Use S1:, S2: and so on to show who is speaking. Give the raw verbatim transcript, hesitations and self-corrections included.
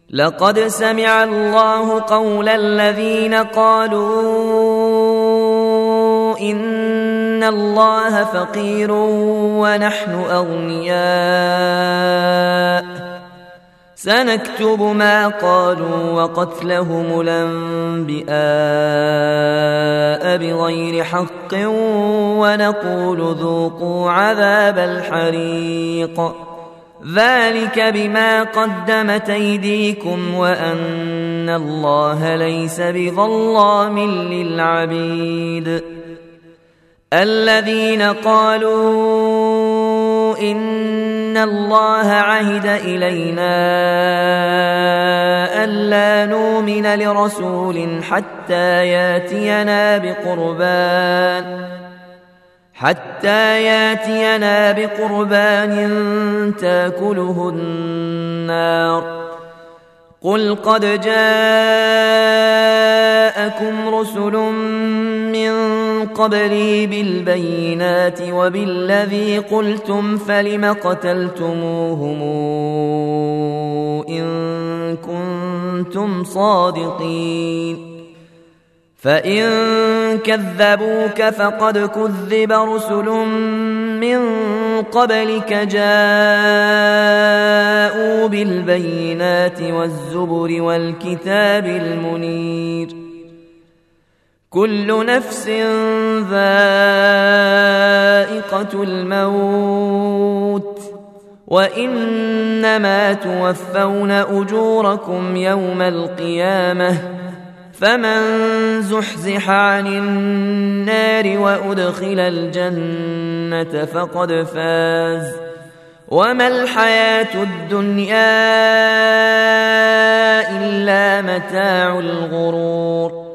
S1: لقد سمع الله قول الذين قالوا إن الله فقير ونحن أغنياء سنكتب ما قالوا وقتلهم الأنبياء بغير حق ونقول ذوقوا عذاب الحريق ذلك بما قدمت أيديكم وأن الله ليس بظلام للعبيد الذين قالوا إن الله عهد إلينا ألا نؤمن لرسول حتى ياتينا بقربان حتى ياتينا بقربان تاكله النار قل قد جاءكم رسل من قبلي بالبينات وبالذي قلتم فلم قتلتموهم إن كنتم صادقين فإن كذبوك فقد كذب رسل من قبلك جاءوا بالبينات والزبر والكتاب المنير كل نفس ذائقة الموت وإنما توفون أجوركم يوم القيامة فمن زحزح عن النار وأدخل الجنة فقد فاز وما الحياة الدنيا إلا متاع الغرور